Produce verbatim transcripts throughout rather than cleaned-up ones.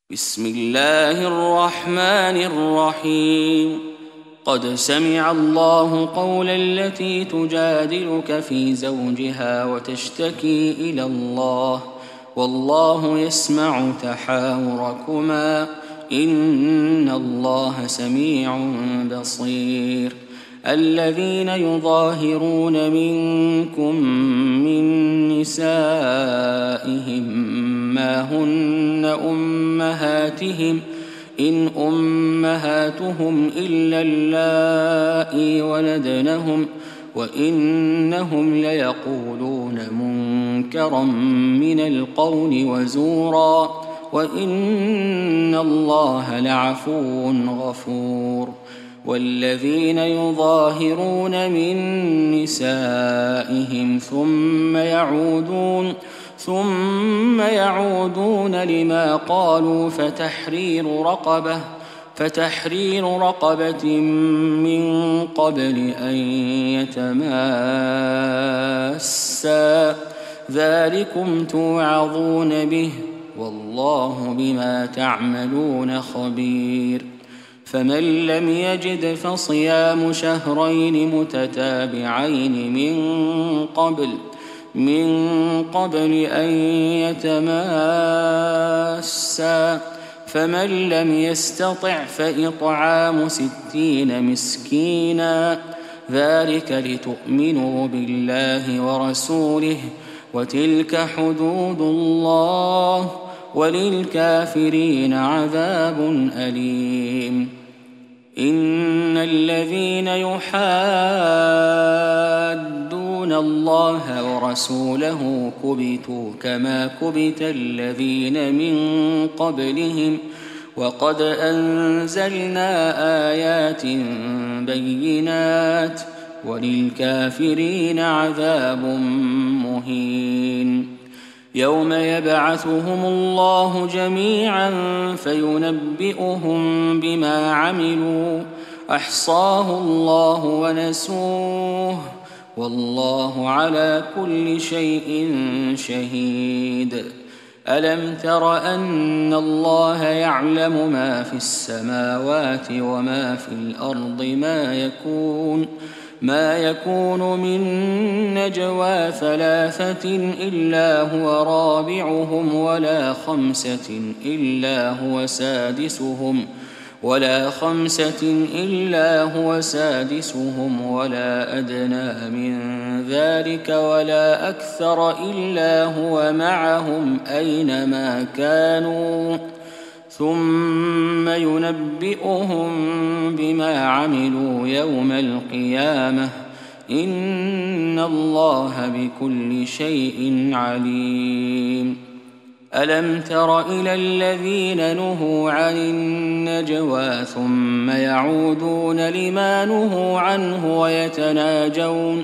بسم الله الرحمن الرحيم قد سمع الله قول التي تجادلك في زوجها وتشتكي إلى الله والله يسمع تحاوركما إن الله سميع بصير. الذين يظاهرون منكم من نسائهم ما هن أمهاتهم إن أمهاتهم إلا اللائي ولدنهم وإنهم ليقولون منكرا من القول وزورا وإن الله لعفو غفور. والذين يظاهرون من نسائهم ثم يعودون ثم يعودون لما قالوا فتحرير رقبة فتحرير رقبة من قبل أن يتماسا ذلكم توعظون به والله بما تعملون خبير. فمن لم يجد فصيام شهرين متتابعين من قبل من قبل أن يتماسا فمن لم يستطع فإطعام ستين مسكينا ذلك لتؤمنوا بالله ورسوله وتلك حدود الله وللكافرين عذاب أليم. إن الذين يحادون الله ورسوله كبتوا كما كبت الذين من قبلهم وقد أنزلنا آيات بينات وللكافرين عذاب مهين. يوم يبعثهم الله جميعا فينبئهم بما عملوا أحصاه الله ونسوه والله على كل شيء شهيد. ألم تر أن الله يعلم ما في السماوات وما في الأرض ما يكون ما يكون من نجوى ثلاثة إلا هو رابعهم ولا خمسة إلا هو سادسهم ولا خمسة إلا هو سادسهم ولا أدنى من ذلك ولا أكثر إلا هو معهم أينما كانوا ثم ينبئهم بما عملوا يوم القيامة إن الله بكل شيء عليم. ألم تر إلى الذين نهوا عن النجوى ثم يعودون لما نهوا عنه ويتناجون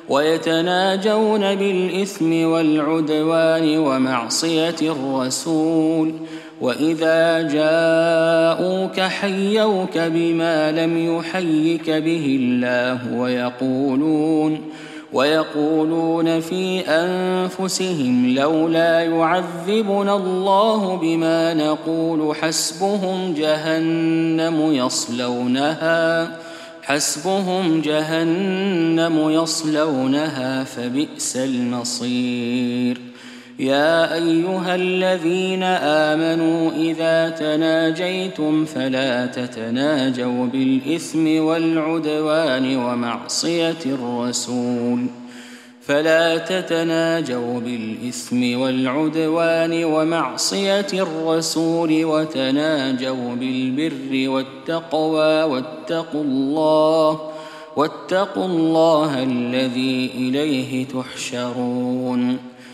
ويتناجون بالإثم والعدوان ومعصية الرسول وإذا جاءوك حيوك بما لم يحيك به الله ويقولون ويقولون في أنفسهم لولا يعذبنا الله بما نقول حسبهم جهنم يصلونها حسبهم جهنم يصلونها فبئس المصير. يا أيها الذين آمنوا إذا تناجيتم فلا تتناجوا بالإثم والعدوان ومعصية الرسول فلا تتناجوا بالإثم والعدوان ومعصية الرسول وتناجوا بالبر والتقوى واتقوا الله واتقوا الله الذي إليه تحشرون.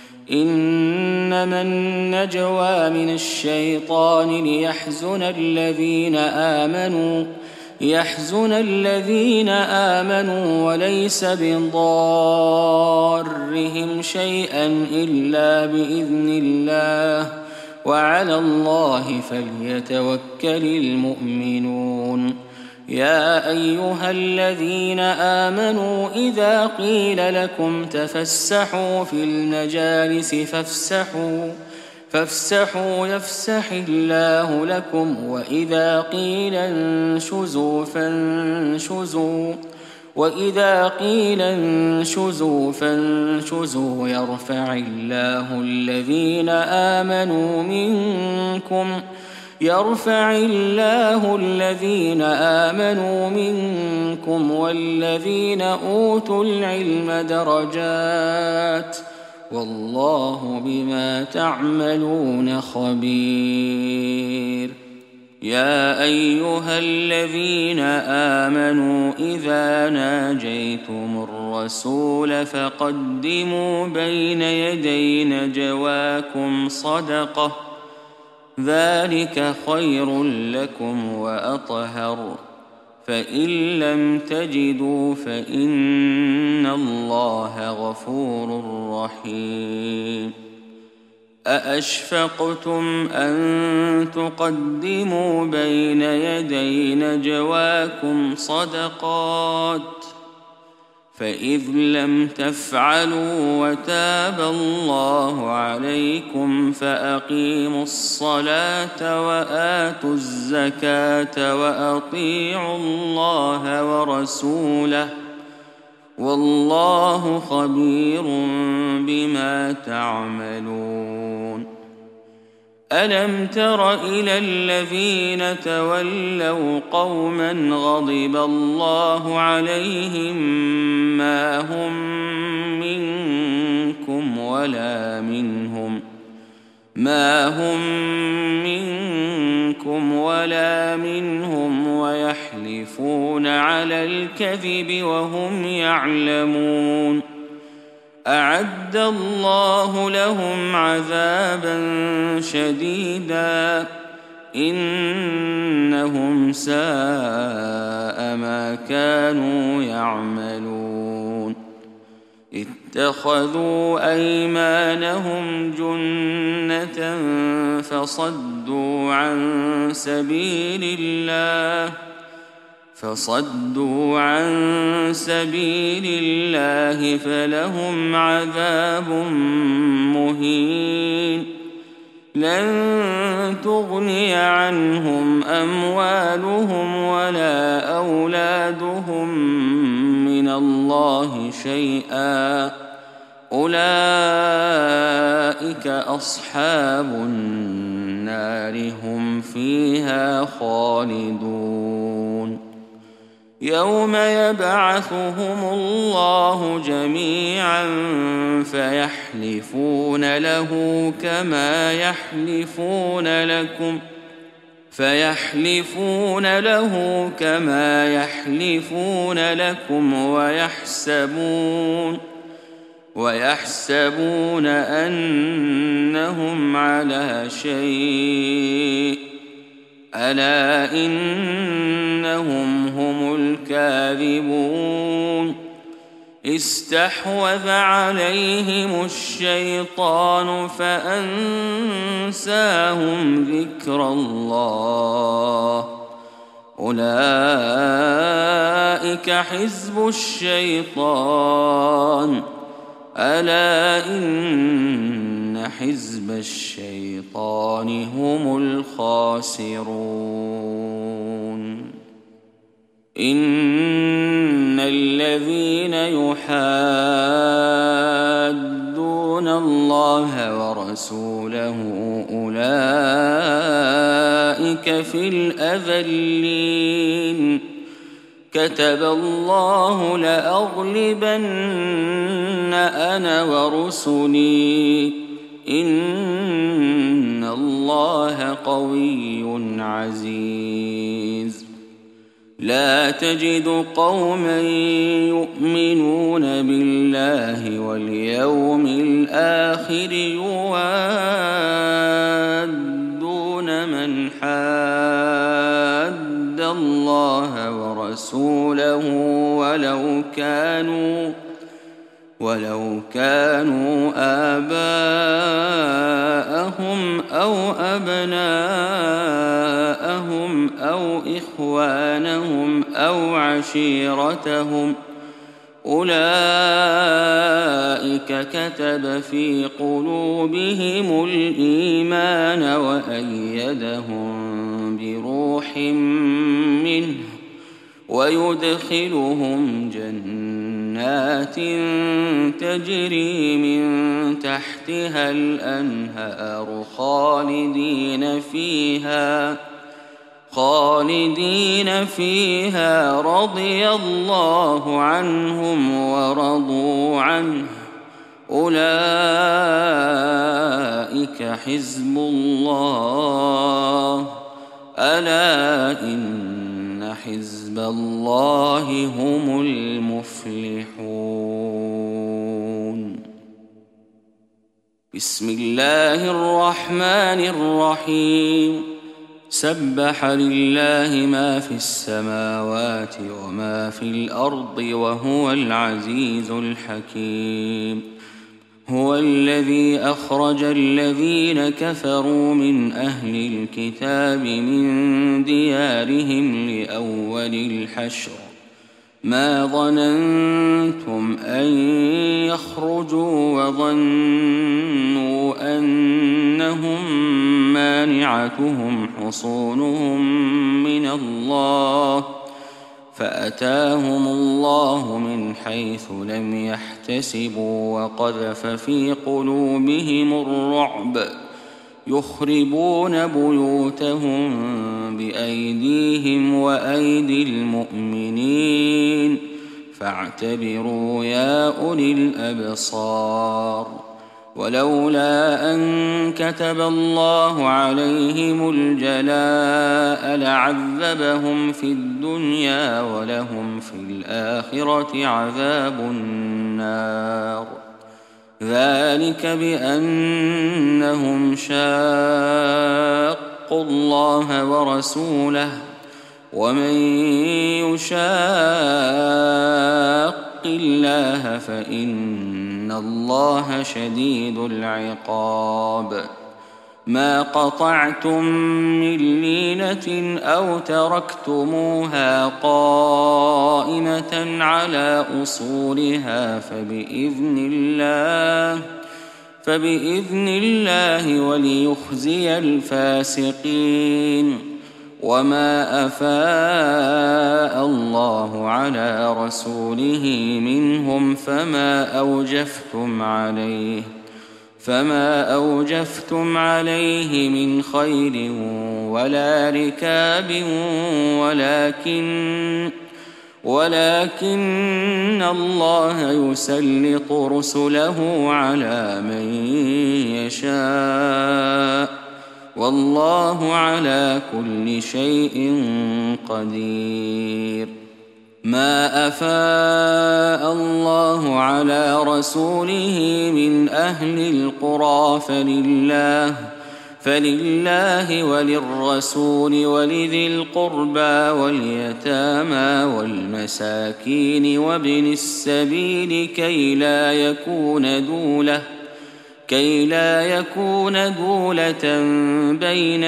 إنما النجوى من الشيطان ليحزن الذين آمنوا يحزن الذين آمنوا وليس بضارهم شيئا إلا بإذن الله وعلى الله فليتوكل المؤمنون. يا أيها الذين آمنوا إذا قيل لكم تفسحوا في المجالس فافسحوا فافسحوا يفسح الله لكم وإذا قيل انشزوا فانشزوا وإذا قيل انشزوا فانشزوا يرفع الله الذين آمنوا منكم يرفع الله الذين آمنوا منكم والذين أوتوا العلم درجات والله بما تعملون خبير. يا أيها الذين آمنوا إذا ناجيتم الرسول فقدموا بين يدي نجواكم صدقة ذلك خير لكم وأطهر فإن لم تجدوا فإن الله غفور رحيم. أأشفقتم أن تقدموا بين يدي نجواكم صدقات فإذ لم تفعلوا وتاب الله عليكم فأقيموا الصلاة وآتوا الزكاة وأطيعوا الله ورسوله والله خبير بما تعملون. ألم تر إلى الذين تولوا قوما غضب الله عليهم ما هم منكم ولا منهم ما هم منكم ولا منهم ويحلفون على الكذب وهم يعلمون. أعد الله لهم عذابا شديدا إنهم ساء ما كانوا يعملون. اتخذوا أيمانهم جنة فصدوا عن سبيل الله فصدوا عن سبيل الله فلهم عذاب مهين. لن تغني عنهم أموالهم ولا أولادهم من الله شيئا أولئك أصحاب النار هم فيها خالدون. يوم يبعثهم الله جميعا فيحلفون له كما يحلفون لكم فيحلفون له كما يحلفون لكم ويحسبون ويحسبون أنهم على شيء ألا إنهم هم الكاذبون. استحوذ عليهم الشيطان فأنساهم ذكر الله أولئك حزب الشيطان ألا إن حزب الشيطان هم الخاسرون. إن الذين يحادون الله ورسوله أولئك في الأذلين. كتب الله لأغلبن أنا ورسلي إن الله قوي عزيز. لا تجد قوما يؤمنون بالله واليوم الآخر يوادون من حاد الله ورسوله ولو كانوا ولو كانوا آباءهم أو أبناءهم أو إخوانهم أو عشيرتهم أولئك كتب في قلوبهم الإيمان وأيدهم بروح منه ويدخلهم جنات تجري من تحتها الأنهار خالدين فيها خالدين فيها رضي الله عنهم ورضوا عنه أولئك حزب الله ألا إن حزب الله هم المفلحون. بسم الله الرحمن الرحيم. سبح لله ما في السماوات وما في الأرض وهو العزيز الحكيم. هو الذي أخرج الذين كفروا من أهل الكتاب من ديارهم لأول الحشر ما ظننتم أن يخرجوا وظنوا أنهم مانعتهم حصونهم من الله فأتاهم الله من حيث لم يحتسبوا وقذف في قلوبهم الرعب يخربون بيوتهم بأيديهم وأيدي المؤمنين فاعتبروا يا أولي الأبصار. ولولا أن كتب الله عليهم الجلاء لعذبهم في الدنيا ولهم في الآخرة عذاب النار ذلك بأنهم شاقوا الله ورسوله ومن يشاق الله فإن الله شديد العقاب. ما قطعتم من لينة أو تركتموها قائمة على أصولها فبإذن الله فبإذن الله وليخزي الفاسقين. وما أفاء الله على رسوله منهم فما أوجفتم عليه فما أوجفتم عليه من خيل ولا ركاب ولكن ولكن الله يسلط رسله على من يشاء والله على كل شيء قدير. ما أفاء الله على رسوله من أهل القرى فلله فلله وللرسول ولذي القربى واليتامى والمساكين وابن السبيل كي لا يكون دولة كي لا يكون دولة بين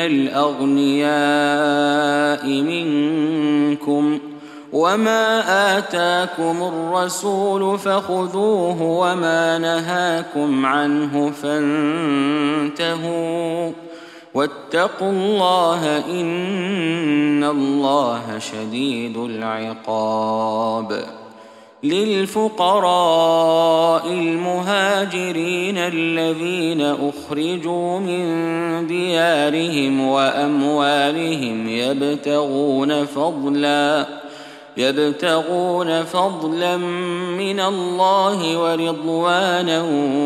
الأغنياء منكم وما آتاكم الرسول فخذوه وما نهاكم عنه فانتهوا واتقوا الله إن الله شديد العقاب. للفقراء المهاجرين الذين أخرجوا من ديارهم وأموالهم يبتغون فضلا يبتغون فضلا من الله ورضوانا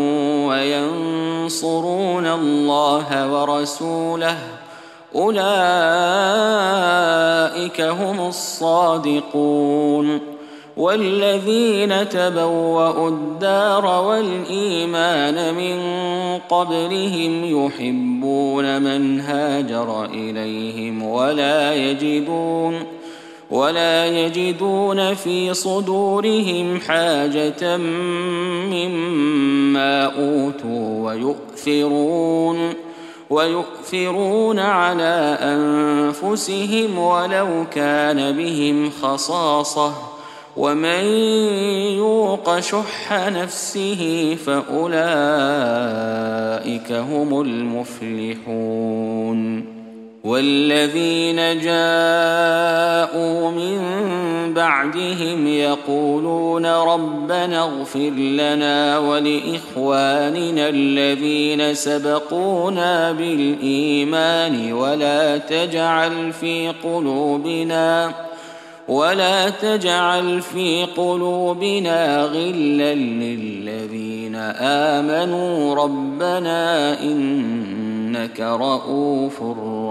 وينصرون الله ورسوله أولئك هم الصادقون. والذين تبوأوا الدار والإيمان من قبلهم يحبون من هاجر إليهم ولا يجدون ولا يجدون في صدورهم حاجة مما أوتوا ويؤثرون ويؤثرون على أنفسهم ولو كان بهم خصاصة ومن يوق شح نفسه فأولئك هم المفلحون والذين جاءوا من بعدهم يقولون ربنا اغفر لنا ولإخواننا الذين سبقونا بالإيمان ولا تجعل في قلوبنا ولا تجعل في قلوبنا غلا للذين آمنوا ربنا إنك رؤوف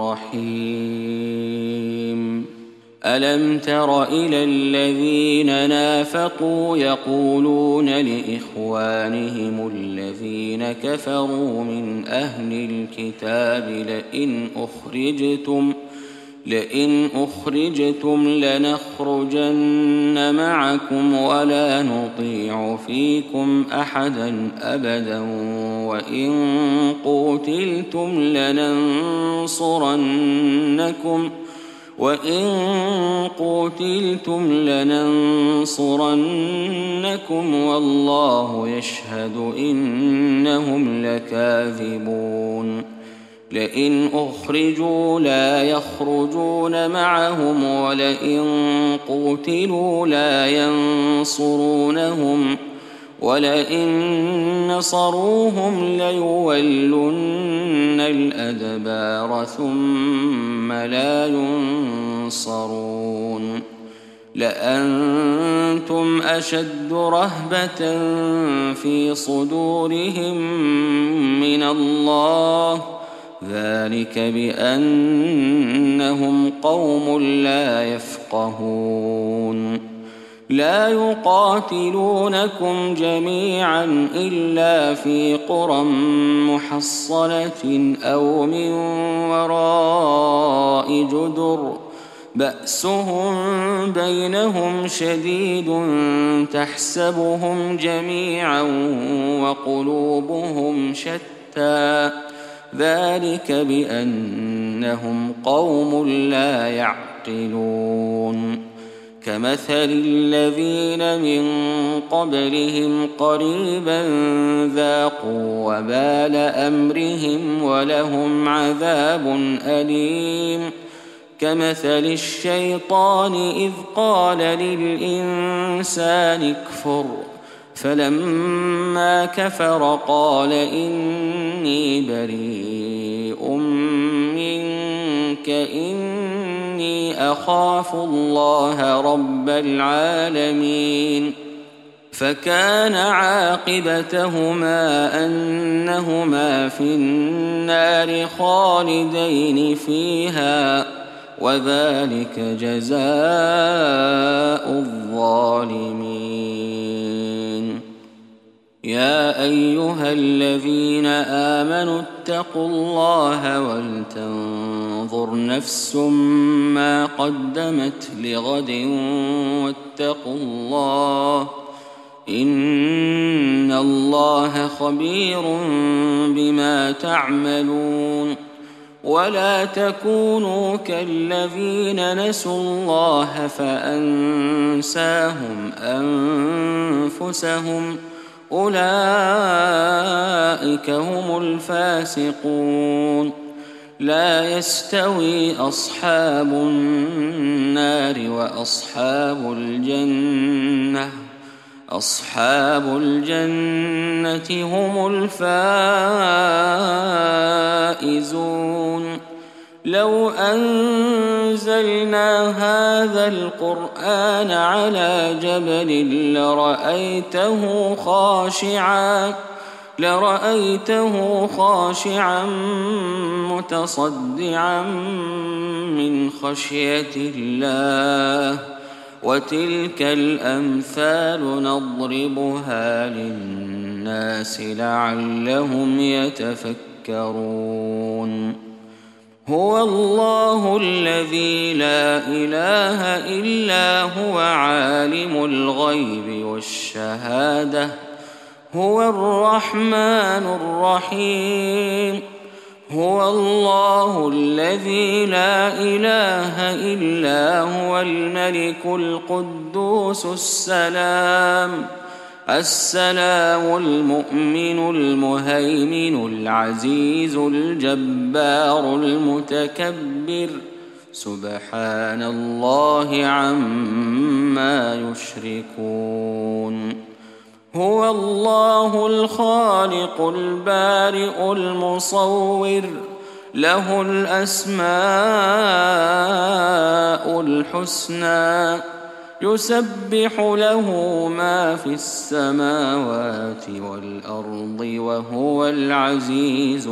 رحيم ألم تر إلى الذين نافقوا يقولون لإخوانهم الذين كفروا من أهل الكتاب لئن أخرجتم لئن أخرجتم لنخرجن معكم ولا نطيع فيكم أحدا أبدا وإن قتلتم لننصرنكم وإن قتلتم لننصرنكم والله يشهد إنهم لكاذبون لئن أخرجوا لا يخرجون معهم ولئن قتلوا لا ينصرونهم ولئن نصروهم ليولن الأدبار ثم لا ينصرون لأنتم أشد رهبة في صدورهم من الله ذلك بأنهم قوم لا يفقهون لا يقاتلونكم جميعا إلا في قرى محصنة أو من وراء جدر بأسهم بينهم شديد تحسبهم جميعا وقلوبهم شتى ذلك بأنهم قوم لا يعقلون كمثل الذين من قبلهم قريبا ذاقوا وبال أمرهم ولهم عذاب أليم كمثل الشيطان إذ قال للإنسان اكفر فلما كفر قال إني بريء منك إني أخاف الله رب العالمين فكان عاقبتهما أنهما في النار خالدين فيها وذلك جزاء الظالمين يا أيها الذين آمنوا اتقوا الله ولتنظر نفس ما قدمت لغد واتقوا الله إن الله خبير بما تعملون ولا تكونوا كالذين نسوا الله فأنساهم أنفسهم أولئك هم الفاسقون لا يستوي أصحاب النار وأصحاب الجنة أصحاب الجنة هم الفائزون لو أنزلنا هذا القرآن على جبل لرأيته خاشعا لرأيته خاشعا متصدعا من خشية الله وتلك الأمثال نضربها للناس لعلهم يتفكرون هو الله الذي لا إله إلا هو عالم الغيب والشهادة هو الرحمن الرحيم هو الله الذي لا إله إلا هو الملك القدوس السلام السلام المؤمن المهيمن العزيز الجبار المتكبر سبحان الله عما يشركون هو الله الخالق البارئ المصور له الأسماء الحسنى يسبح له ما في السماوات والأرض وهو العزيز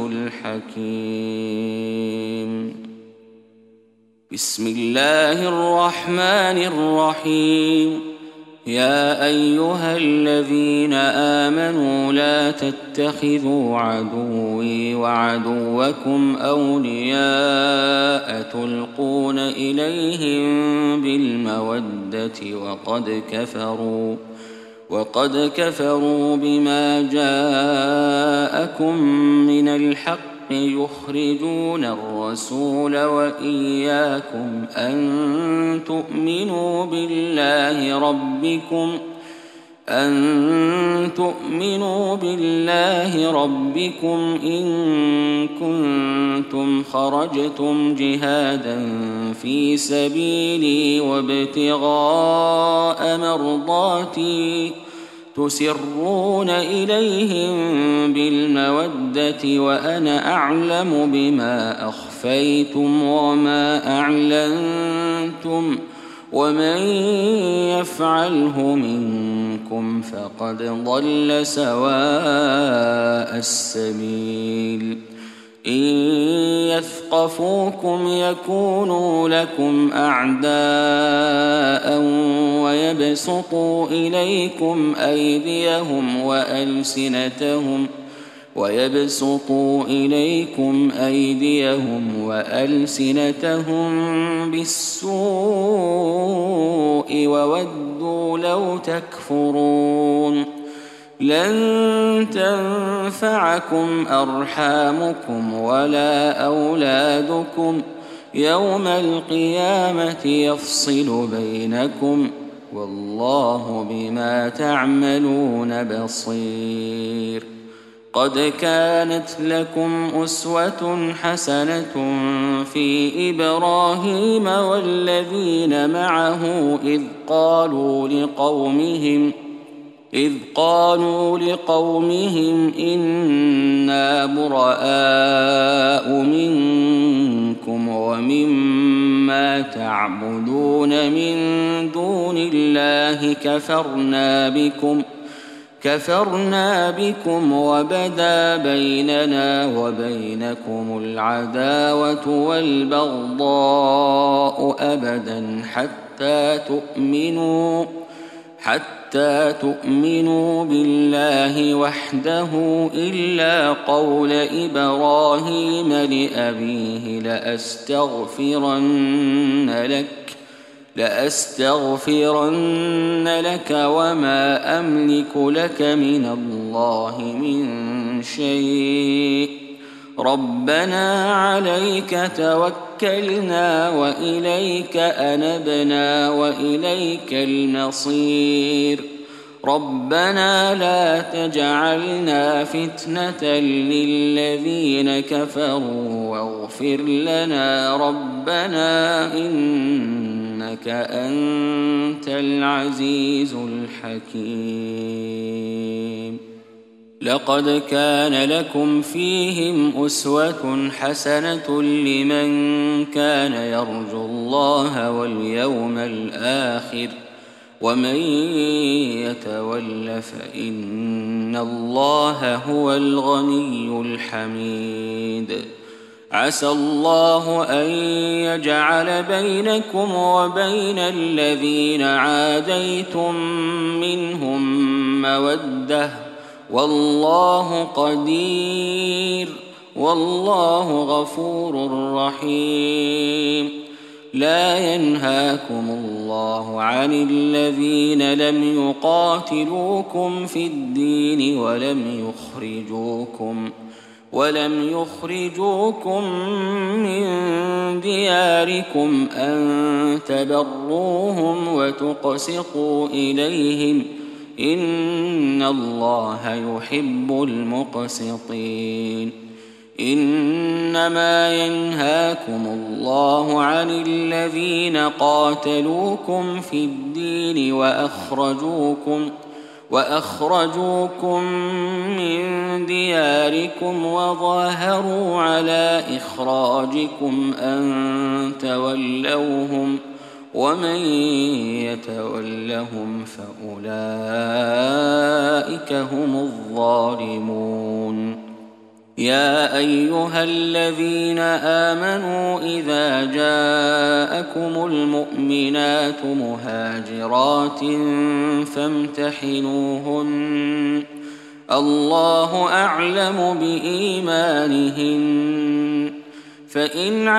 الحكيم بسم الله الرحمن الرحيم يا أيها الذين آمنوا لا تتخذوا عدوي وعدوكم أولياء تلقون إليهم بالمودة وقد كفروا وقد كفروا بما جاءكم من الحق يخرجون الرسول وإياكم أن تؤمنوا بالله ربكم أن تؤمنوا بالله ربكم إن كنتم خرجتم جهادا في سبيلي وابتغاء مرضاتي تسرون إليهم بالمودة وأنا أعلم بما أخفيتم وما أعلنتم ومن يفعله منكم فقد ضل سواء السبيل إن يثقفوكم يكونوا لكم أعداء ويبسطوا إليكم أيديهم وألسنتهم ويبسطوا إليكم أيديهم وألسنتهم بالسوء وودوا لو تكفرون لن تنفعكم أرحامكم ولا أولادكم يوم القيامة يفصل بينكم والله بما تعملون بصير قد كانت لكم أسوة حسنة في إبراهيم والذين معه إذ قالوا لقومهم إذ قالوا لقومهم إنا براء منكم ومما تعبدون من دون الله كفرنا بكم كفرنا بكم وبدا بيننا وبينكم العداوة والبغضاء أبدا حتى تؤمنوا حتى تؤمنوا بالله وحده إلا قول إبراهيم لأبيه لأستغفرن لك لأستغفرن لك وما أملك لك من الله من شيء ربنا عليك توكلنا وإليك أنبنا وإليك المصير ربنا لا تجعلنا فتنة للذين كفروا واغفر لنا ربنا إنك أنت العزيز الحكيم لقد كان لكم فيهم أسوة حسنة لمن كان يرجو الله واليوم الآخر ومن يتول فإن الله هو الغني الحميد عسى الله أن يجعل بينكم وبين الذين عاديتم منهم مودة والله قدير والله غفور رحيم لا ينهاكم الله عن الذين لم يقاتلوكم في الدين ولم يخرجوكم ولم يخرجوكم من دياركم أن تبروهم وتقسطوا إليهم إن الله يحب المقسطين. إنما ينهاكم الله عن الذين قاتلوكم في الدين وأخرجوكم وأخرجوكم من دياركم وظاهروا على إخراجكم أن تولوهم ومن يتولهم فأولئك هم الظالمون. يا أيها الذين آمنوا إذا جاءكم المؤمنات مهاجرات فامتحنوهن الله أعلم بإيمانهن فإن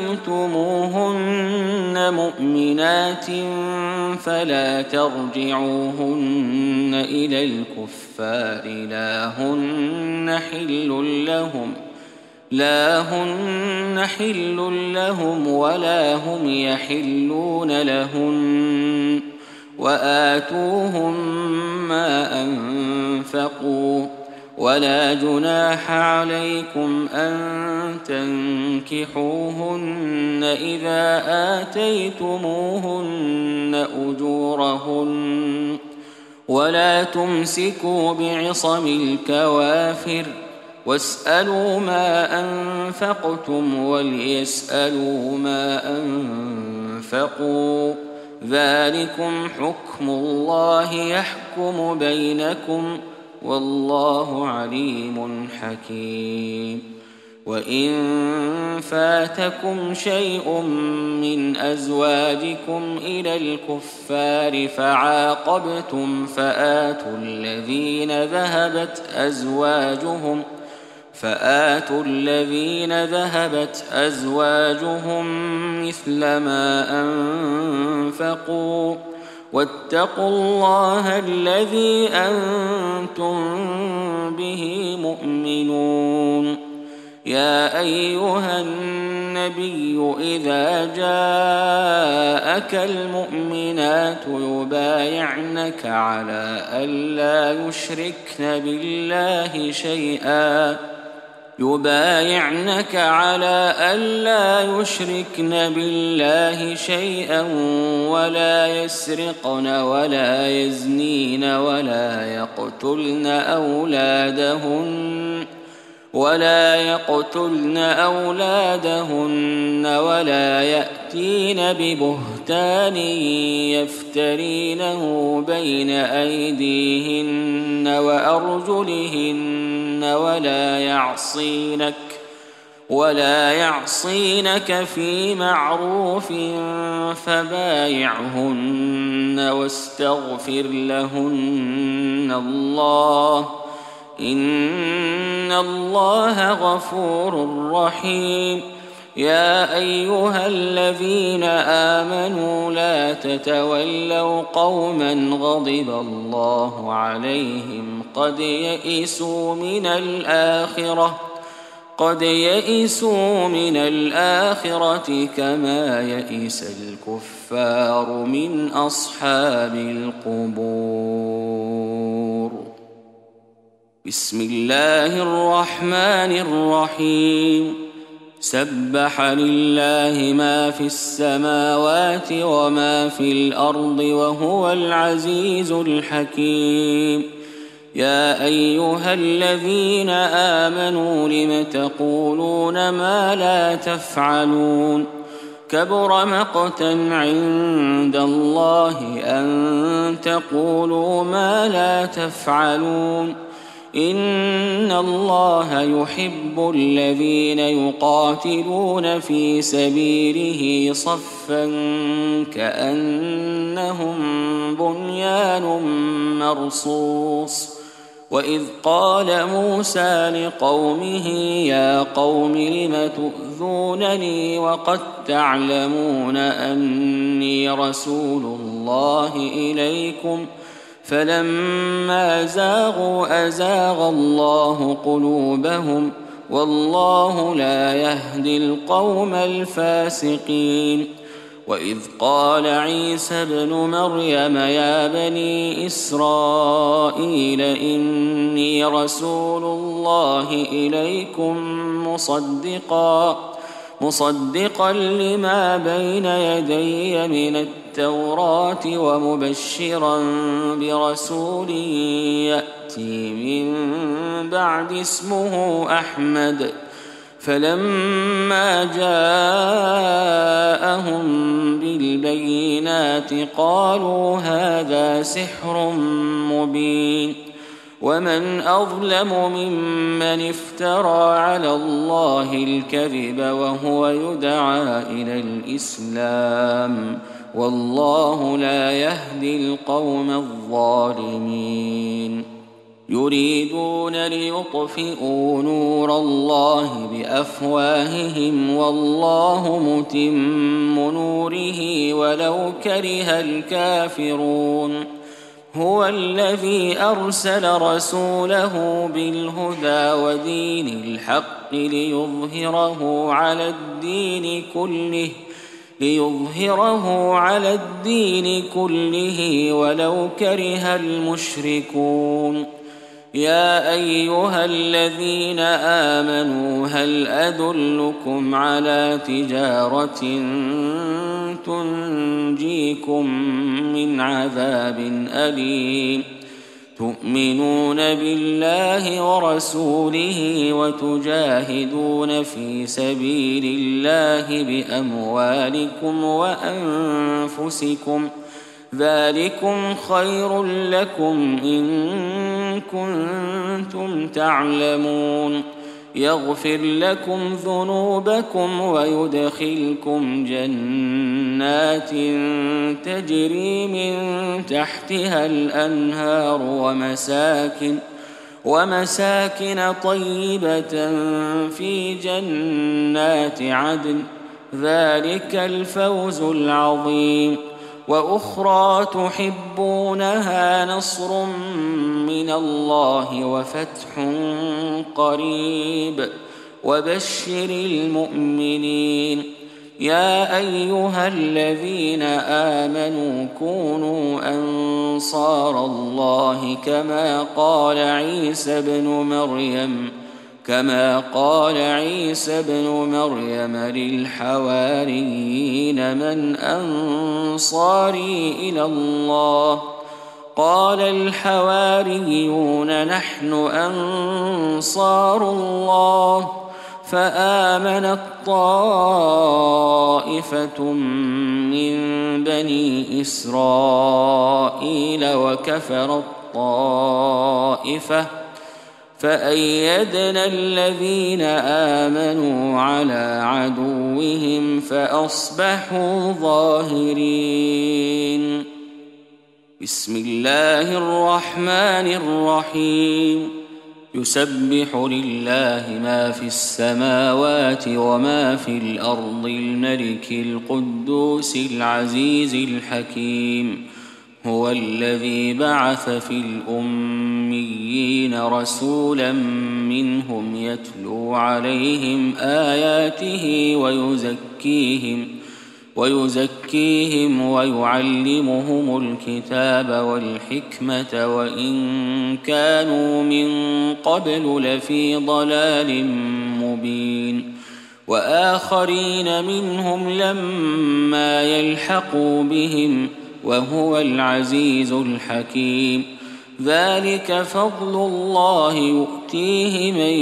علمتموهن مؤمنات فلا ترجعوهن إلى الكفار لا هن حل لهم لا هن حل لهم ولا هم يحلون لهن وآتوهم ما أنفقوا ولا جناح عليكم أن تنكحوهن إذا آتيتموهن أجورهن ولا تمسكوا بعصم الكوافر واسألوا ما أنفقتم وليسألوا ما أنفقوا ذلكم حكم الله يحكم بينكم والله عليم حكيم. وإن فاتكم شيء من أزواجكم إلى الكفار فعاقبتم فآتوا الذين ذهبت أزواجهم فآتوا الذين ذهبت أزواجهم مثل ما أنفقوا واتقوا الله الذي أنتم به مؤمنون. يا أيها النبي إذا جاءك المؤمنات يبايعنك على ألا يشركن بالله شيئا يبايعنك على ألا يشركن بالله شيئا ولا يسرقن ولا يزنين ولا يقتلن أولادهن ولا يقتلن أولادهن ولا يأتين ببهتان يفترينه بين أيديهن وأرجلهن ولا يعصينك ولا يعصينك في معروف فبايعهن واستغفر لهن الله إن الله غفور رحيم. يا أيها الذين آمنوا لا تتولوا قوما غضب الله عليهم قد يئسوا من الآخرة قد يئسوا من الآخرة كما يئس الكفار من أصحاب القبور. بسم الله الرحمن الرحيم. سبح لله ما في السماوات وما في الأرض وهو العزيز الحكيم. يا أيها الذين آمنوا لم تقولون ما لا تفعلون كبر مقتا عند الله أن تقولوا ما لا تفعلون إن الله يحب الذين يقاتلون في سبيله صفا كأنهم بنيان مرصوص. وإذ قال موسى لقومه يا قوم لم تؤذونني وقد تعلمون أني رسول الله إليكم فلما زاغوا أزاغ الله قلوبهم والله لا يهدي القوم الفاسقين. وإذ قال عيسى ابن مريم يا بني إسرائيل إني رسول الله إليكم مصدقا مصدقا لما بين يدي من التوراة ومبشرا برسول يأتي من بعد اسمه أحمد. فلما جاءهم بالبينات قالوا هذا سحر مبين. ومن أظلم ممن افترى على الله الكذب وهو يدعى إلى الإسلام، والله لا يهدي القوم الظالمين. يريدون ليطفئوا نور الله بأفواههم والله متم نوره ولو كره الكافرون. هو الذي أرسل رسوله بالهدى ودين الحق ليظهره على الدين كله ليظهره على الدين كله ولو كره المشركون. يا أيها الذين آمنوا هل أدلكم على تجارة تنجيكم من عذاب أليم تؤمنون بالله ورسوله وتجاهدون في سبيل الله بأموالكم وأنفسكم ذلكم خير لكم إن كنتم تعلمون. يغفر لكم ذنوبكم ويدخلكم جنات تجري من تحتها الأنهار ومساكن ومساكن طيبة في جنات عدن ذلك الفوز العظيم. وأخرى تحبونها نصر من الله وفتح قريب وبشر المؤمنين. يا أيها الذين آمنوا كونوا أنصار الله كما قال عيسى ابن مريم كما قال عيسى بن مريم للحواريين من أنصاري إلى الله قال الحواريون نحن أنصار الله. فآمنت طائفة من بني إسرائيل وكفرت طائفة فأيدنا الذين آمنوا على عدوهم فأصبحوا ظاهرين. بسم الله الرحمن الرحيم. يسبح لله ما في السماوات وما في الأرض الملك القدوس العزيز الحكيم. هو الذي بعث في الأميين رسولا منهم يتلو عليهم آياته ويزكيهم ويزكيهم ويعلمهم الكتاب والحكمة وإن كانوا من قبل لفي ضلال مبين. وآخرين منهم لما يلحقوا بهم وهو العزيز الحكيم. ذلك فضل الله يؤتيه من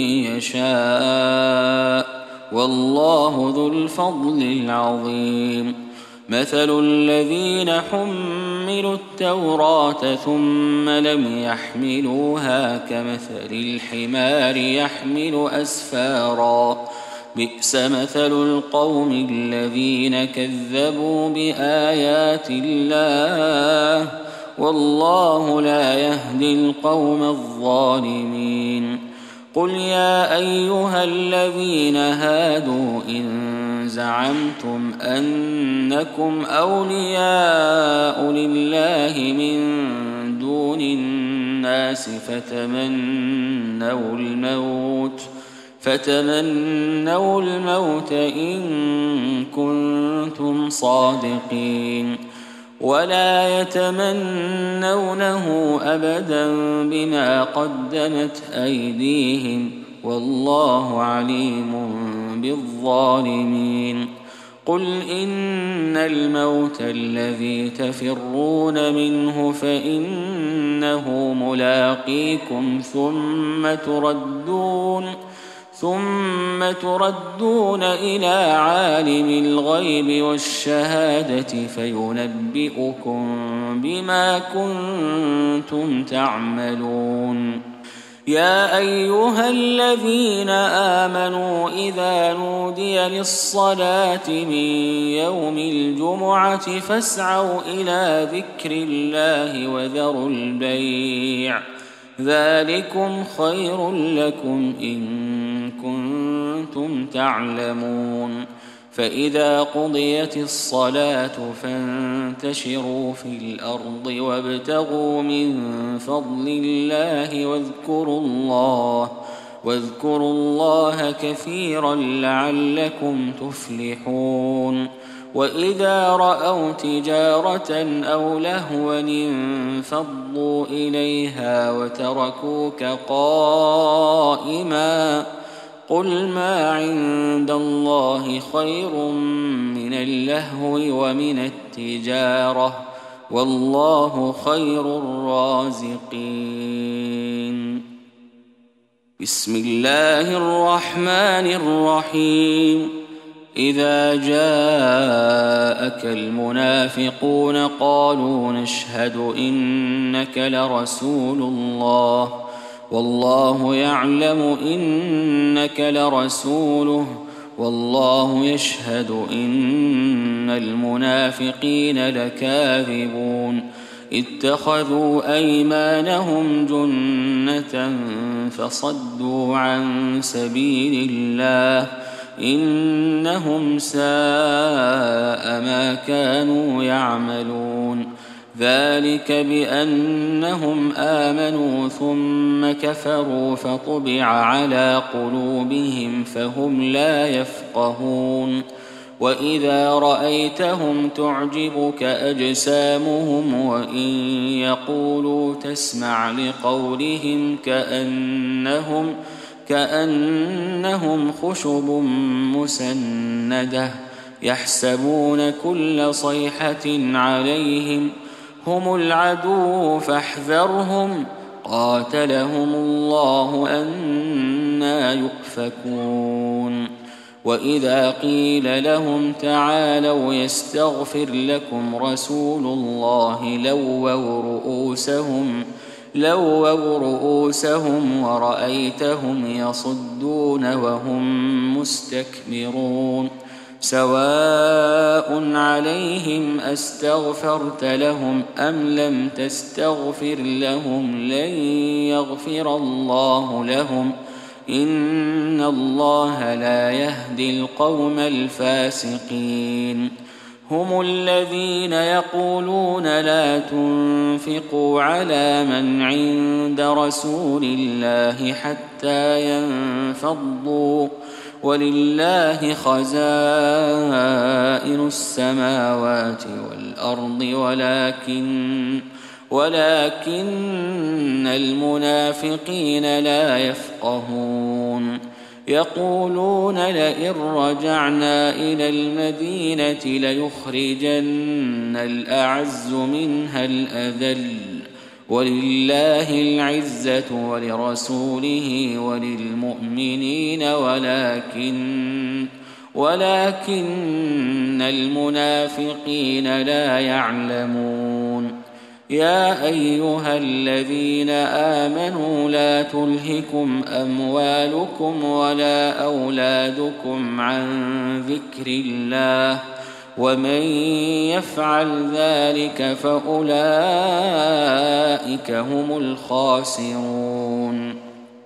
يشاء والله ذو الفضل العظيم. مثل الذين حملوا التوراة ثم لم يحملوها كمثل الحمار يحمل أسفارا بئس مثل القوم الذين كذبوا بآيات الله والله لا يهدي القوم الظالمين. قل يا أيها الذين هادوا إن زعمتم أنكم أولياء لله من دون الناس فتمنوا الموت فتمنوا الموت إن كنتم صادقين ولا يتمنونه أبدا بما قدمت أيديهم والله عليم بالظالمين. قل إن الموت الذي تفرون منه فإنه ملاقيكم ثم تردون ثم تردون إلى عالم الغيب والشهادة فينبئكم بما كنتم تعملون. يا أيها الذين آمنوا إذا نودي للصلاة من يوم الجمعة فاسعوا إلى ذكر الله وذروا البيع ذلكم خير لكم إن كنتم تعلمون. فإذا قضيت الصلاة فانتشروا في الأرض وابتغوا من فضل الله واذكروا الله واذكروا الله كثيرا لعلكم تفلحون. وإذا رأوا تجارة أو لهوا انفضوا إليها وتركوك قائما قل ما عند الله خير من اللهو ومن التجارة والله خير الرازقين. بسم الله الرحمن الرحيم. إذا جاءك المنافقون قالوا نشهد إنك لرسول الله والله يعلم إنك لرسوله والله يشهد إن المنافقين لكاذبون. اتخذوا أيمانهم جنة فصدوا عن سبيل الله إنهم ساء ما كانوا يعملون. ذلك بأنهم آمنوا ثم كفروا فطبع على قلوبهم فهم لا يفقهون. وإذا رأيتهم تعجبك أجسامهم وإن يقولوا تسمع لقولهم كأنهم كأنهم خشب مسندة يحسبون كل صيحة عليهم هم العدو فاحذرهم قاتلهم الله أنى يؤفكون. وإذا قيل لهم تعالوا يستغفر لكم رسول الله لووا رؤوسهم لووا رؤوسهم ورأيتهم يصدون وهم مستكبرون. سواء عليهم أستغفرت لهم أم لم تستغفر لهم لن يغفر الله لهم إن الله لا يهدي القوم الفاسقين. هم الذين يقولون لا تنفقوا على من عند رسول الله حتى ينفضوا ولله خزائن السماوات والأرض ولكن ولكن المنافقين لا يفقهون. يقولون لئن رجعنا إلى المدينة ليخرجن الأعز منها الأذل ولله العزة ولرسوله وللمؤمنين ولكن ولكن المنافقين لا يعلمون. يا أيها الذين آمنوا لا تلهكم أموالكم ولا أولادكم عن ذكر الله ومن يفعل ذلك فأولئك هم الخاسرون.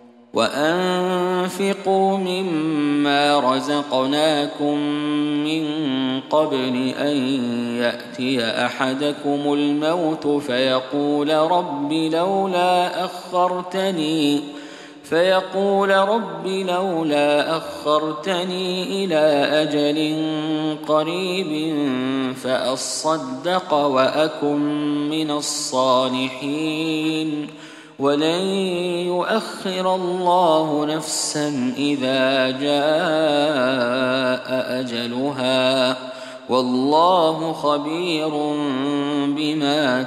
وأنفقوا مما رزقناكم من قبل أن يأتي أحدكم الموت فيقول رب لولا أخرتني فيقول رب لولا أخرتني إلى أجل قريب فأصدق وأكن من الصالحين ولن يؤخر الله نفسا إذا جاء أجلها والله خبير بما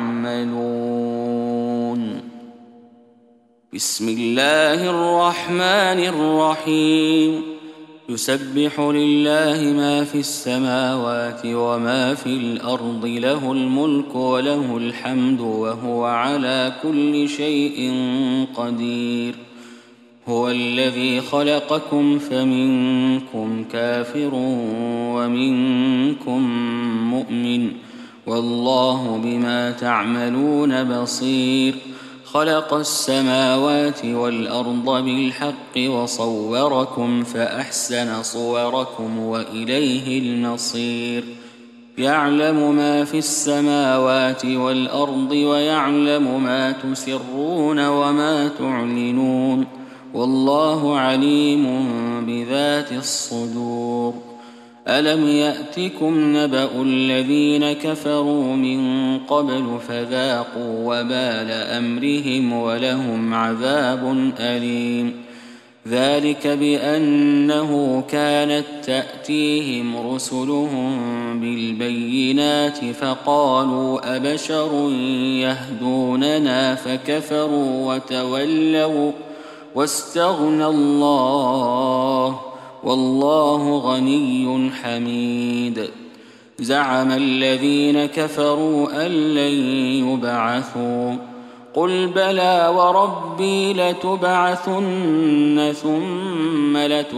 تعملون. بسم الله الرحمن الرحيم. يسبح لله ما في السماوات وما في الأرض له الملك وله الحمد وهو على كل شيء قدير. هو الذي خلقكم فمنكم كافر ومنكم مؤمن والله بما تعملون بصير. خلق السماوات والأرض بالحق وصوركم فأحسن صوركم وإليه المصير. يعلم ما في السماوات والأرض ويعلم ما تسرون وما تعلنون والله عليم بذات الصدور. ألم يأتكم نبأ الذين كفروا من قبل فذاقوا وبال أمرهم ولهم عذاب أليم. ذلك بأنه كانت تأتيهم رسلهم بالبينات فقالوا أبشر يهدوننا فكفروا وتولوا واستغنى الله والله غني حميد. زعم الذين كفروا أن لن يبعثوا قل بلى وربي لتبعثن ثم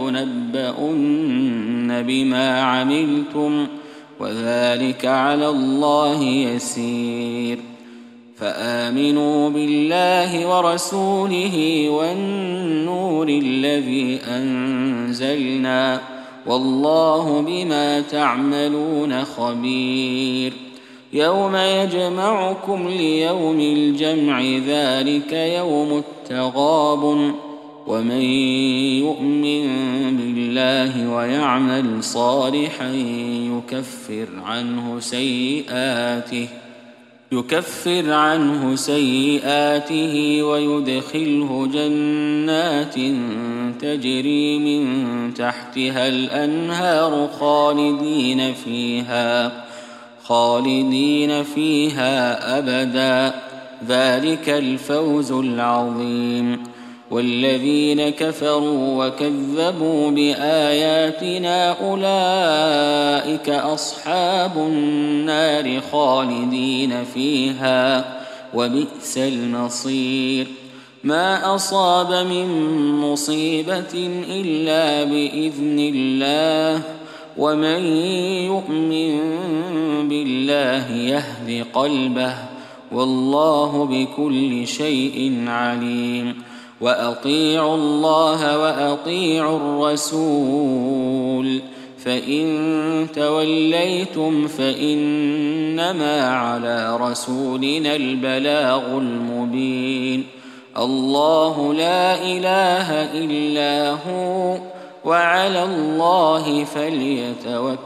لتنبؤن بما عملتم وذلك على الله يسير. فآمنوا بالله ورسوله والنور الذي أنزلنا والله بما تعملون خبير. يوم يجمعكم ليوم الجمع ذلك يوم التغابن ومن يؤمن بالله ويعمل صالحا يكفر عنه سيئاته يكفر عنه سيئاته ويدخله جنات تجري من تحتها الأنهار خالدين فيها خالدين فيها أبدا ذلك الفوز العظيم. والذين كفروا وكذبوا بآياتنا أولئك أصحاب النار خالدين فيها وبئس المصير. ما أصاب من مصيبة إلا بإذن الله ومن يؤمن بالله يهد قلبه والله بكل شيء عليم. وأطيعوا الله وأطيعوا الرسول فإن توليتم فإنما على رسولنا البلاغ المبين. الله لا إله إلا هو وعلى الله فليتوكل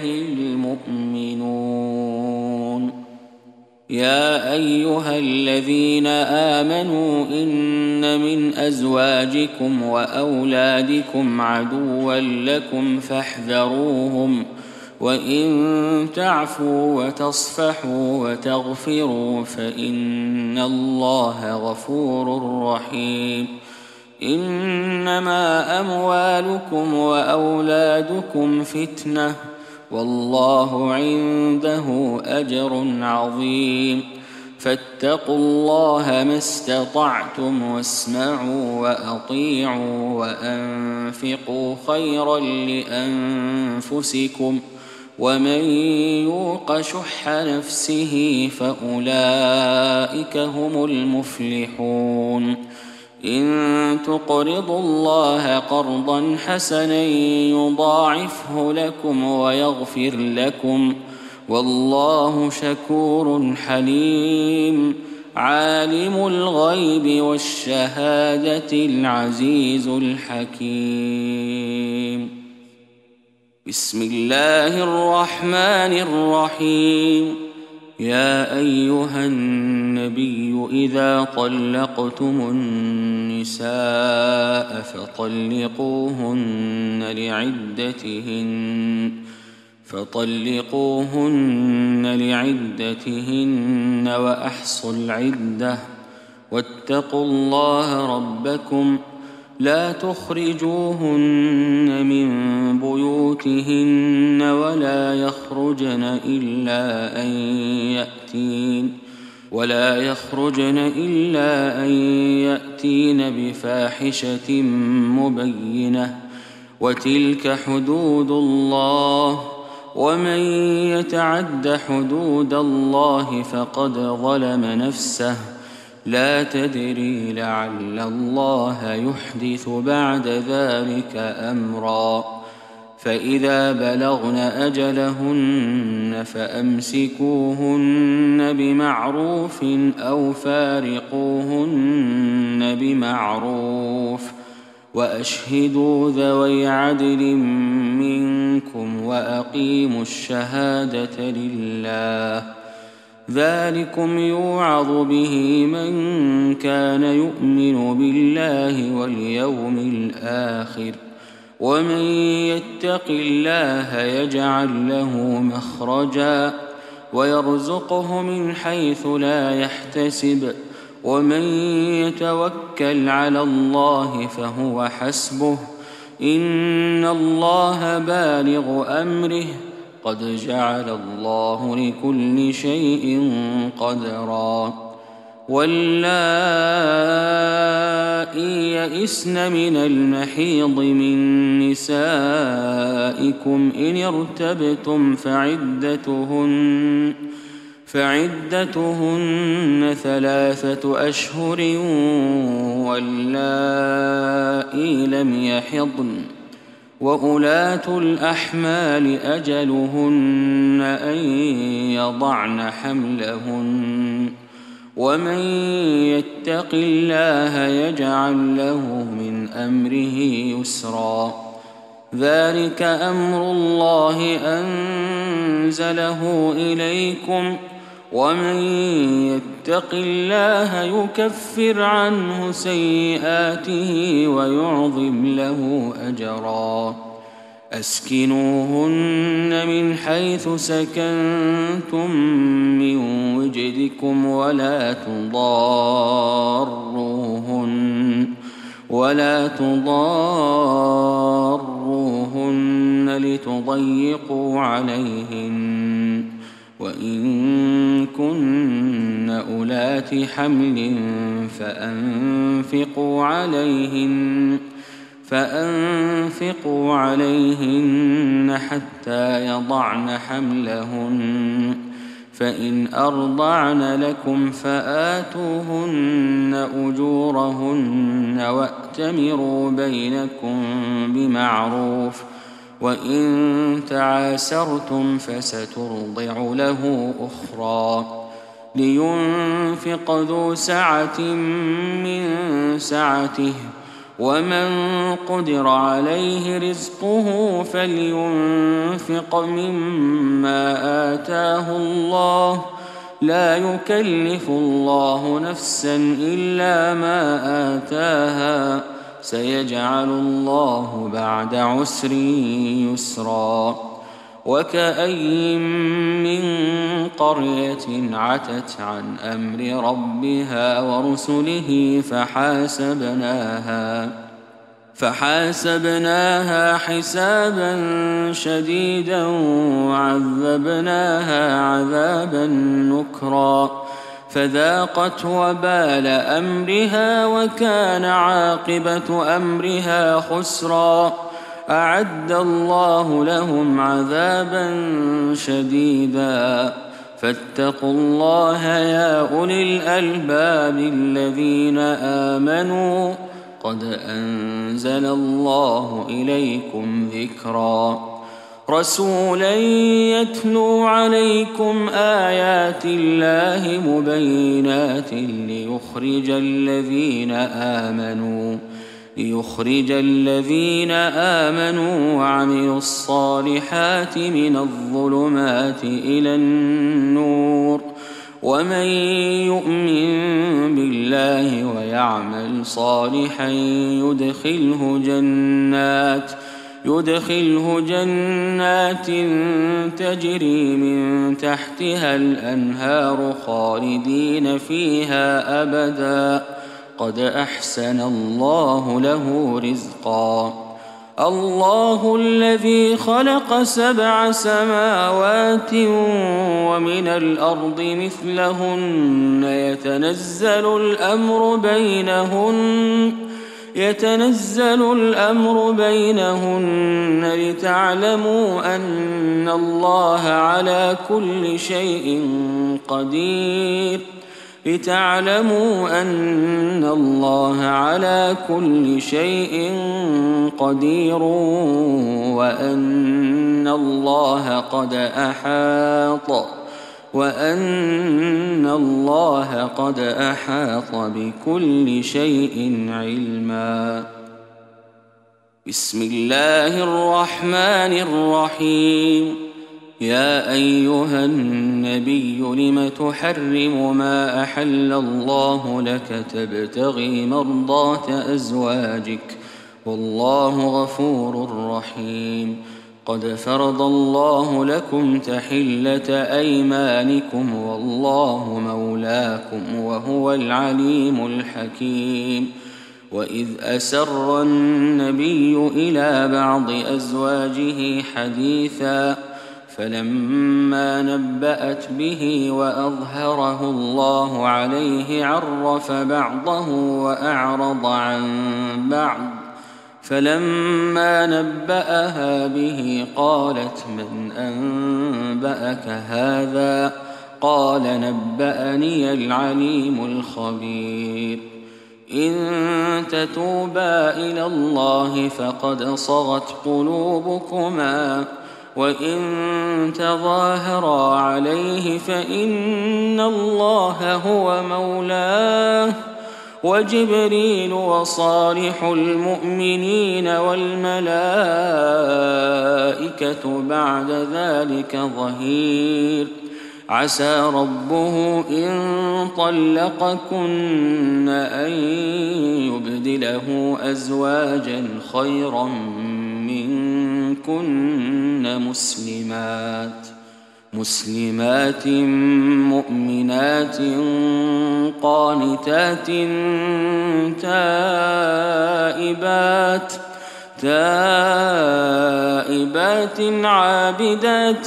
المؤمنون. يا أيها الذين آمنوا إن من أزواجكم وأولادكم عدوا لكم فاحذروهم وإن تعفوا وتصفحوا وتغفروا فإن الله غفور رحيم. إنما أموالكم وأولادكم فتنة والله عنده أجر عظيم. فاتقوا الله ما استطعتم واسمعوا وأطيعوا وأنفقوا خيرا لأنفسكم ومن يوق شح نفسه فأولئك هم المفلحون. إن تقرضوا الله قرضا حسنا يضاعفه لكم ويغفر لكم والله شكور حليم. عالم الغيب والشهادة العزيز الحكيم. بسم الله الرحمن الرحيم. يا أيها النبي إذا طلقتم النساء فطلقوهن لعدتهن فطلقوهن لعدتهن وأحصوا العدة واتقوا الله ربكم لا تخرجوهن من بيوتهن ولا يخرجن إلا أن يأتين ولا يخرجن إلا أن يأتين بفاحشة مبينة وتلك حدود الله ومن يتعد حدود الله فقد ظلم نفسه لا تدري لعل الله يحدث بعد ذلك أمرا. فإذا بلغن أجلهن فأمسكوهن بمعروف أو فارقوهن بمعروف وأشهدوا ذوي عدل منكم وأقيموا الشهادة لله ذلكم يوعظ به من كان يؤمن بالله واليوم الآخر ومن يتق الله يجعل له مخرجا ويرزقه من حيث لا يحتسب ومن يتوكل على الله فهو حسبه إن الله بالغ أمره قد جعل الله لكل شيء قدرا. واللائي يئسن من المحيض من نسائكم إن ارتبتم فعدتهن فعدتهن ثلاثة أشهر واللائي لم يحضن وأولاة الأحمال أجلهن أن يضعن حملهن ومن يتق الله يجعل له من أمره يسرا. ذلك أمر الله أنزله إليكم ومن يتق الله يكفر عنه سيئاته ويعظم له أجرا. أسكنوهن من حيث سكنتم من وجدكم ولا تضاروهن ولا تضاروهن لتضيقوا عليهن وإن كن أولات حمل فأنفقوا عليهن فأنفقوا عليهن حتى يضعن حملهن فإن أرضعن لكم فآتوهن أجورهن وأتمروا بينكم بمعروف وإن تعاسرتم فسترضع له أخرى. لينفق ذو سعة من سعته ومن قدر عليه رزقه فلينفق مما آتاه الله لا يكلف الله نفسا إلا ما آتاها سيجعل الله بعد عسر يسرا. وكأي من قرية عتت عن أمر ربها ورسله فحاسبناها فحاسبناها حسابا شديدا وعذبناها عذابا نكرا فذاقت وبال أمرها وكان عاقبة أمرها خسرا. أعد الله لهم عذابا شديدا فاتقوا الله يا أولي الألباب الذين آمنوا قد أنزل الله إليكم ذكرا. رسولا يتلو عليكم آيات الله مبينات ليخرج الذين آمنوا ليخرج الذين آمنوا وعملوا الصالحات من الظلمات إلى النور ومن يؤمن بالله ويعمل صالحا يدخله جنات يدخله جنات تجري من تحتها الأنهار خالدين فيها أبدا قد أحسن الله له رزقا الله الذي خلق سبع سماوات ومن الأرض مثلهن يتنزل الأمر بينهن يتنزل الأمر بينهن لتعلموا أن الله على كل شيء قدير لتعلموا أن الله على كل شيء قدير وأن الله قد أحاط وأن الله قد أحاط بكل شيء علما. بسم الله الرحمن الرحيم. يا أيها النبي لم تحرم ما أحل الله لك تبتغي مرضات أزواجك والله غفور رحيم. قد فرض الله لكم تحلة أيمانكم والله مولاكم وهو العليم الحكيم. وإذ أسر النبي إلى بعض أزواجه حديثا فلما نبأت به وأظهره الله عليه عرف بعضه وأعرض عن بعض فلما نبأها به قالت من أنبأك هذا قال نبأني العليم الخبير. إن تتوبا إلى الله فقد صغت قلوبكما وإن تظاهرا عليه فإن الله هو مولاه وجبريل وصالح المؤمنين والملائكة بعد ذلك ظهير. عسى ربه إن طلقكن أن يبدله أزواجا خيرا منكن مسلمات مسلمات مؤمنات قانتات تائبات تائبات عابدات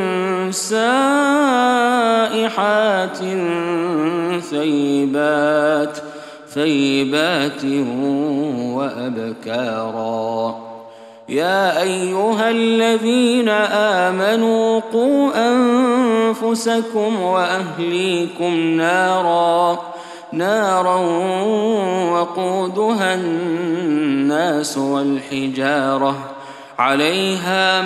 سائحات ثيبات ثيبات وأبكارا. يا أيها الذين آمنوا قوا أنفسكم وأهليكم نارا نارا وقودها الناس والحجارة عليها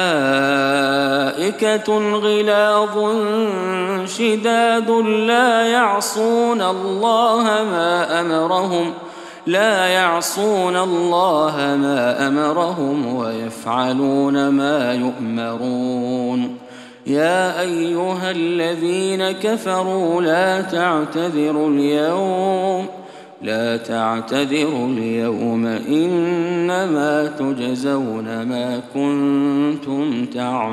ملائكة غلاظ شداد لا يعصون الله ما أمرهم لا يعصون الله ما أمرهم ويفعلون ما يؤمرون. يا أيها الذين كفروا لا تعتذروا اليوم لا تعتذروا اليوم إنما تجزون ما كنتم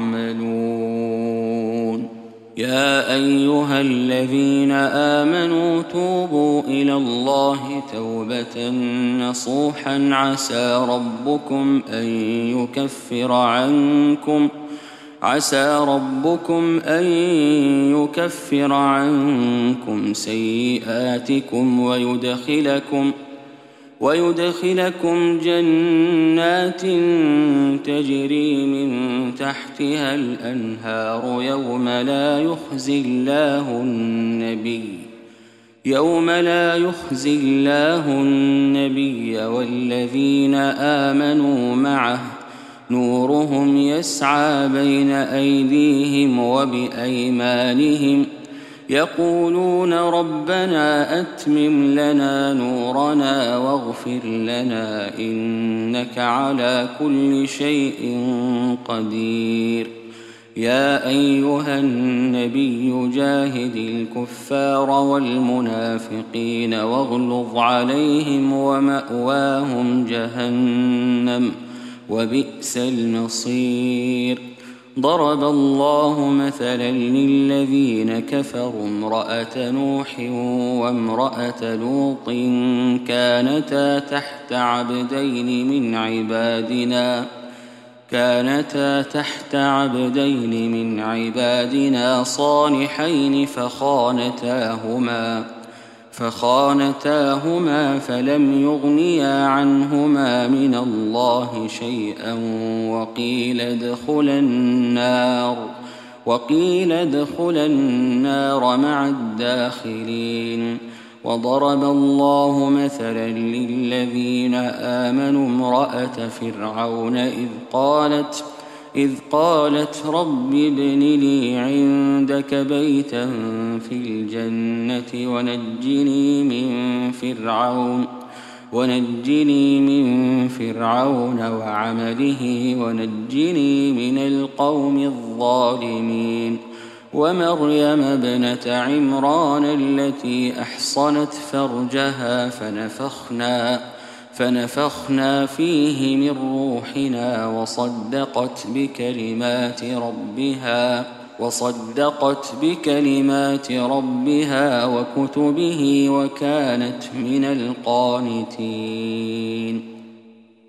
تعملون. يا أيها الذين آمنوا توبوا إلى الله توبة نصوحا عسى ربكم أن يكفر عنكم عسى ربكم أن يكفر عنكم سيئاتكم ويدخلكم ويدخلكم جنات تجري من تحتها الأنهار يوم لا يخزي الله النبي يوم لا يخزي الله النبي والذين آمنوا معه نورهم يسعى بين أيديهم وبأيمانهم يقولون ربنا أتمم لنا نورنا واغفر لنا إنك على كل شيء قدير. يا أيها النبي جاهد الكفار والمنافقين واغلظ عليهم ومأواهم جهنم وبئس المصير. ضرب الله مثلا للذين كفروا امرأة نوح وامرأة لوط كانتا تحت عبدين من عبادنا كانتا تحت عبدين من عبادنا صالحين فخانتاهما فخانتاهما فلم يغنيا عنهما من الله شيئا وقيل ادخلا النار وقيل ادخلا النار مع الداخلين. وضرب الله مثلا للذين آمنوا امرأة فرعون إذ قالت إذ قالت رب ابن لي عندك بيتا في الجنة ونجني من فرعون ونجني من فرعون وعمله ونجني من القوم الظالمين. ومريم ابنة عمران التي أحصنت فرجها فنفخنا فنفخنا فيه من روحنا وصدقت بكلمات ربها وصدقت بكلمات ربها وكتبه وكانت من القانتين.